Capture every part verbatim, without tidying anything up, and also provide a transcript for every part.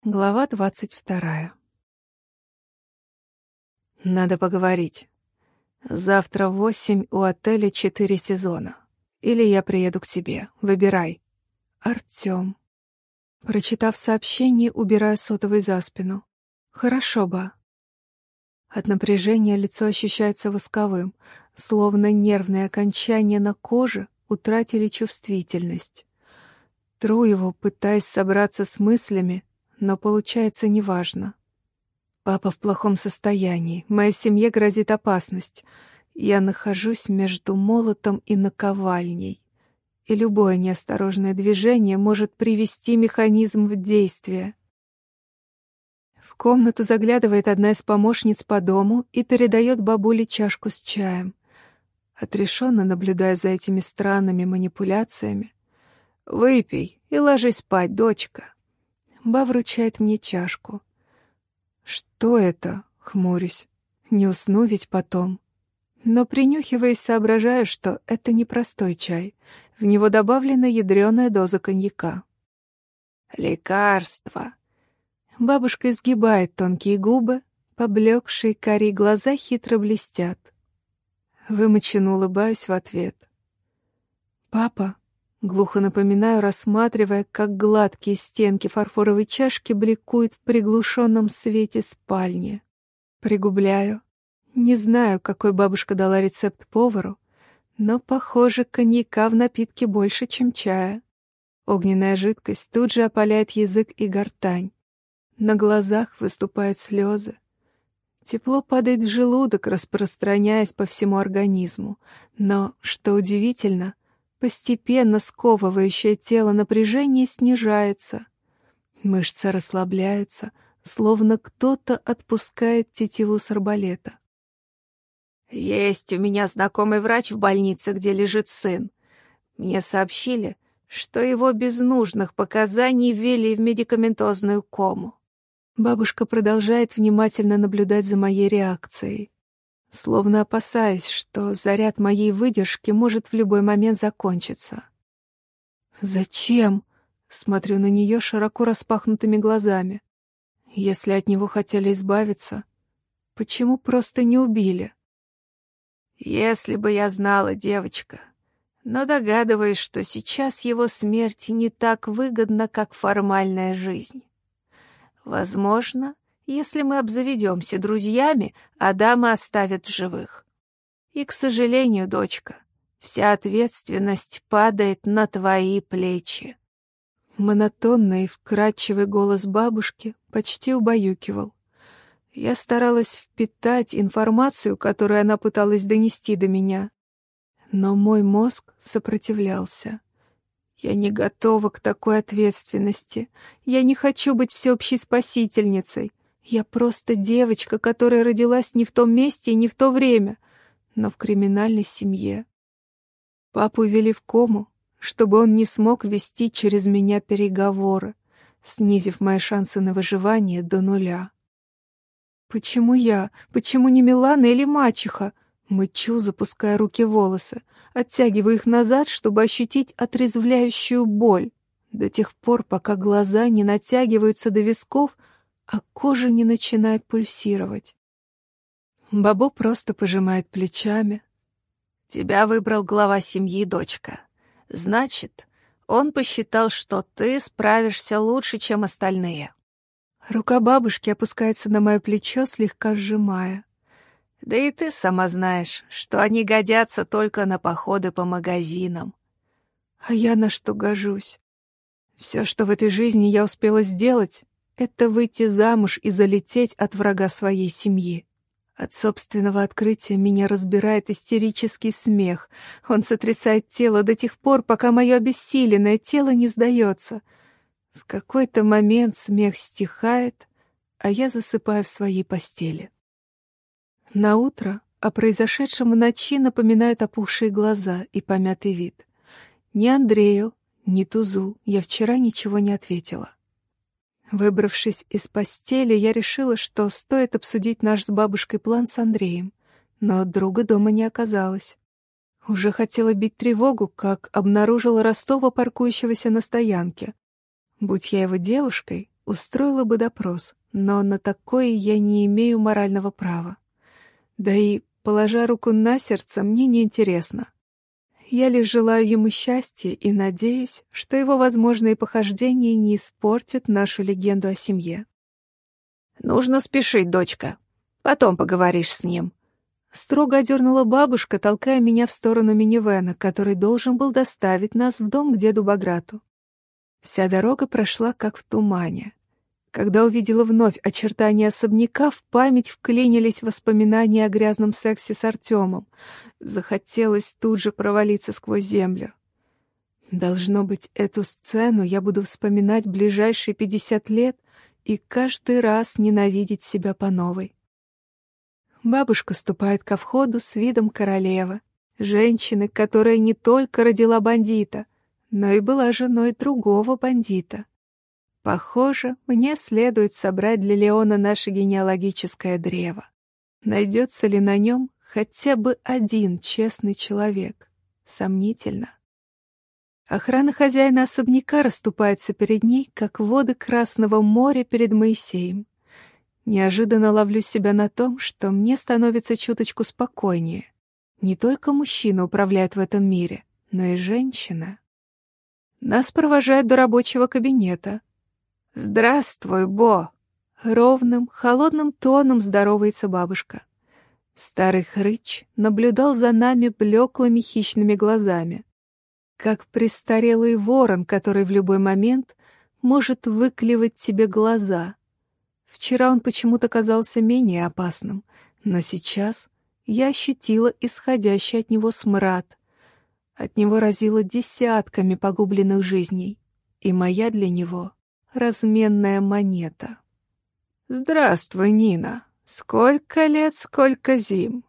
Глава двадцать вторая. Надо поговорить. Завтра в восемь у отеля четыре сезона. Или я приеду к тебе. Выбирай. Артём. Прочитав сообщение, убираю сотовый за спину. Хорошо, ба. От напряжения лицо ощущается восковым, словно нервные окончания на коже утратили чувствительность. Тру его, пытаясь собраться с мыслями, но получается неважно. Папа в плохом состоянии, моей семье грозит опасность. Я нахожусь между молотом и наковальней, и любое неосторожное движение может привести механизм в действие. В комнату заглядывает одна из помощниц по дому и передает бабуле чашку с чаем. Отрешенно наблюдая за этими странными манипуляциями. «Выпей и ложись спать, дочка». Ба вручает мне чашку. «Что это?» — хмурюсь. «Не усну ведь потом». Но, принюхиваясь, соображаю, что это не простой чай. В него добавлена ядреная доза коньяка. «Лекарство». Бабушка изгибает тонкие губы, поблекшие карие глаза хитро блестят. Вымученно улыбаюсь в ответ. «Папа», — глухо напоминаю, рассматривая, как гладкие стенки фарфоровой чашки бликуют в приглушенном свете спальни. Пригубляю. Не знаю, какой бабушка дала рецепт повару, но, похоже, коньяка в напитке больше, чем чая. Огненная жидкость тут же опаляет язык и гортань. На глазах выступают слезы. Тепло падает в желудок, распространяясь по всему организму. Но, что удивительно, постепенно сковывающее тело напряжение снижается. Мышцы расслабляются, словно кто-то отпускает тетиву с арбалета. «Есть у меня знакомый врач в больнице, где лежит сын. Мне сообщили, что его без нужных показаний ввели в медикаментозную кому». Бабушка продолжает внимательно наблюдать за моей реакцией, словно опасаясь, что заряд моей выдержки может в любой момент закончиться. «Зачем?» — смотрю на нее широко распахнутыми глазами. «Если от него хотели избавиться, почему просто не убили?» «Если бы я знала, девочка, но догадываюсь, что сейчас его смерть не так выгодна, как формальная жизнь. Возможно, если мы обзаведемся друзьями, Адама оставят в живых. И, к сожалению, дочка, вся ответственность падает на твои плечи». Монотонный и вкрадчивый голос бабушки почти убаюкивал. Я старалась впитать информацию, которую она пыталась донести до меня. Но мой мозг сопротивлялся. Я не готова к такой ответственности. Я не хочу быть всеобщей спасительницей. Я просто девочка, которая родилась не в том месте и не в то время, но в криминальной семье. Папу ввели в кому, чтобы он не смог вести через меня переговоры, снизив мои шансы на выживание до нуля. «Почему я? Почему не Милана или мачеха?» Мычу, запуская руки в волосы, оттягиваю их назад, чтобы ощутить отрезвляющую боль, до тех пор, пока глаза не натягиваются до висков, а кожа не начинает пульсировать. Бабо просто пожимает плечами. «Тебя выбрал глава семьи, дочка. Значит, он посчитал, что ты справишься лучше, чем остальные». Рука бабушки опускается на мое плечо, слегка сжимая. «Да и ты сама знаешь, что они годятся только на походы по магазинам». А я на что гожусь? Все, что в этой жизни я успела сделать, это выйти замуж и залететь от врага своей семьи. От собственного открытия меня разбирает истерический смех. Он сотрясает тело до тех пор, пока мое обессиленное тело не сдается. В какой-то момент смех стихает, а я засыпаю в своей постели. Наутро о произошедшем в ночи напоминают опухшие глаза и помятый вид. Ни Андрею, ни Тузу я вчера ничего не ответила. Выбравшись из постели, я решила, что стоит обсудить наш с бабушкой план с Андреем, но друга дома не оказалось. Уже хотела бить тревогу, как обнаружила Ростова, паркующегося на стоянке. Будь я его девушкой, Устроила бы допрос, но на такое я не имею морального права. Да и, положа руку на сердце, мне неинтересно. Я лишь желаю ему счастья и надеюсь, что его возможные похождения не испортят нашу легенду о семье. «Нужно спешить, дочка. Потом поговоришь с ним». Строго одернула бабушка, толкая меня в сторону минивэна, который должен был доставить нас в дом к деду Баграту. Вся дорога прошла как в тумане. Когда увидела вновь очертания особняка, в память вклинились воспоминания о грязном сексе с Артемом. Захотелось тут же провалиться сквозь землю. Должно быть, эту сцену я буду вспоминать ближайшие пятьдесят лет и каждый раз ненавидеть себя по новой. Бабушка ступает ко входу с видом королевы, женщины, которая не только родила бандита, но и была женой другого бандита. Похоже, мне следует собрать для Леона наше генеалогическое древо. Найдется ли на нем хотя бы один честный человек? Сомнительно. Охрана хозяина особняка расступается перед ней, как воды Красного моря перед Моисеем. Неожиданно ловлю себя на том, что мне становится чуточку спокойнее. Не только мужчина управляет в этом мире, но и женщина. Нас провожают до рабочего кабинета. «Здравствуй, Бо!» Ровным, холодным тоном здоровается бабушка. Старый хрыч наблюдал за нами блеклыми хищными глазами, как престарелый ворон, который в любой момент может выклевать тебе глаза. Вчера он почему-то казался менее опасным, но сейчас я ощутила исходящий от него смрад. От него разило десятками погубленных жизней, и моя для него — разменная монета. «Здравствуй, Нина! Сколько лет, сколько зим!»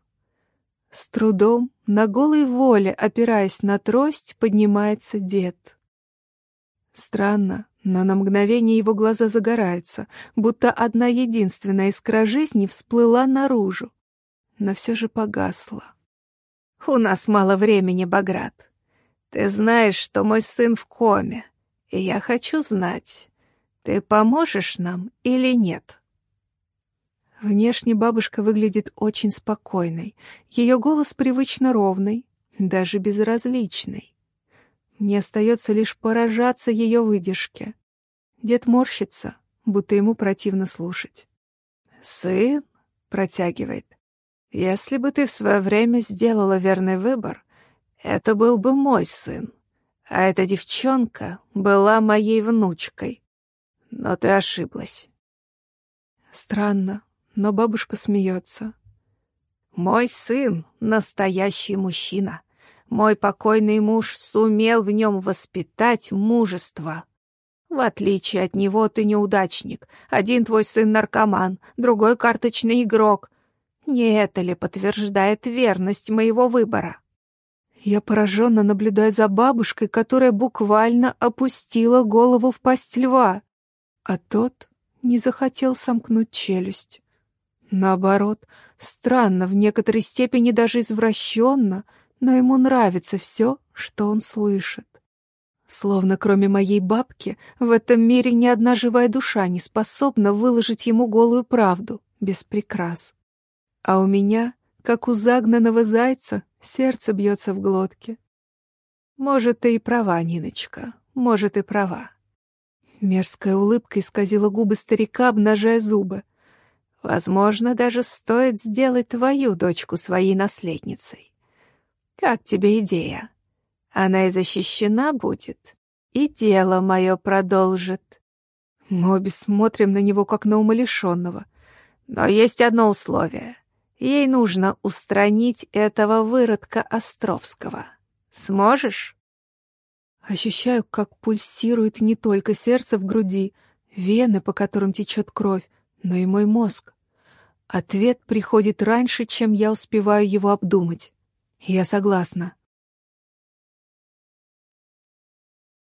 С трудом, на голой воле, опираясь на трость, поднимается дед. Странно, но на мгновение его глаза загораются, будто одна единственная искра жизни всплыла наружу, но все же погасла. «У нас мало времени, Баграт. Ты знаешь, что мой сын в коме, и я хочу знать, ты поможешь нам или нет?» Внешне бабушка выглядит очень спокойной. Ее голос привычно ровный, даже безразличный. Мне остается лишь поражаться ее выдержке. Дед морщится, будто ему противно слушать. «Сын?» — протягивает. «Если бы ты в свое время сделала верный выбор, это был бы мой сын, а эта девчонка была моей внучкой. Но ты ошиблась». Странно, но бабушка смеется. «Мой сын — настоящий мужчина. Мой покойный муж сумел в нем воспитать мужество. В отличие от него ты неудачник. Один твой сын наркоман, другой карточный игрок. Не это ли подтверждает верность моего выбора?» Я пораженно наблюдаю за бабушкой, которая буквально опустила голову в пасть льва, а тот не захотел сомкнуть челюсть. Наоборот, странно, в некоторой степени даже извращенно, но ему нравится все, что он слышит. Словно кроме моей бабки в этом мире ни одна живая душа не способна выложить ему голую правду, без прикрас. А у меня, как у загнанного зайца, сердце бьется в глотке. Может, ты и права, Ниночка, может, и права. Мерзкая улыбка исказила губы старика, обнажая зубы. Возможно, даже стоит сделать твою дочку своей наследницей. Как тебе идея? Она и защищена будет, и дело мое продолжит. Мы обе смотрим на него, как на умалишенного. Но есть одно условие. Ей нужно устранить этого выродка Островского. Сможешь? Ощущаю, как пульсирует не только сердце в груди, вены, по которым течет кровь, но и мой мозг. Ответ приходит раньше, чем я успеваю его обдумать. Я согласна.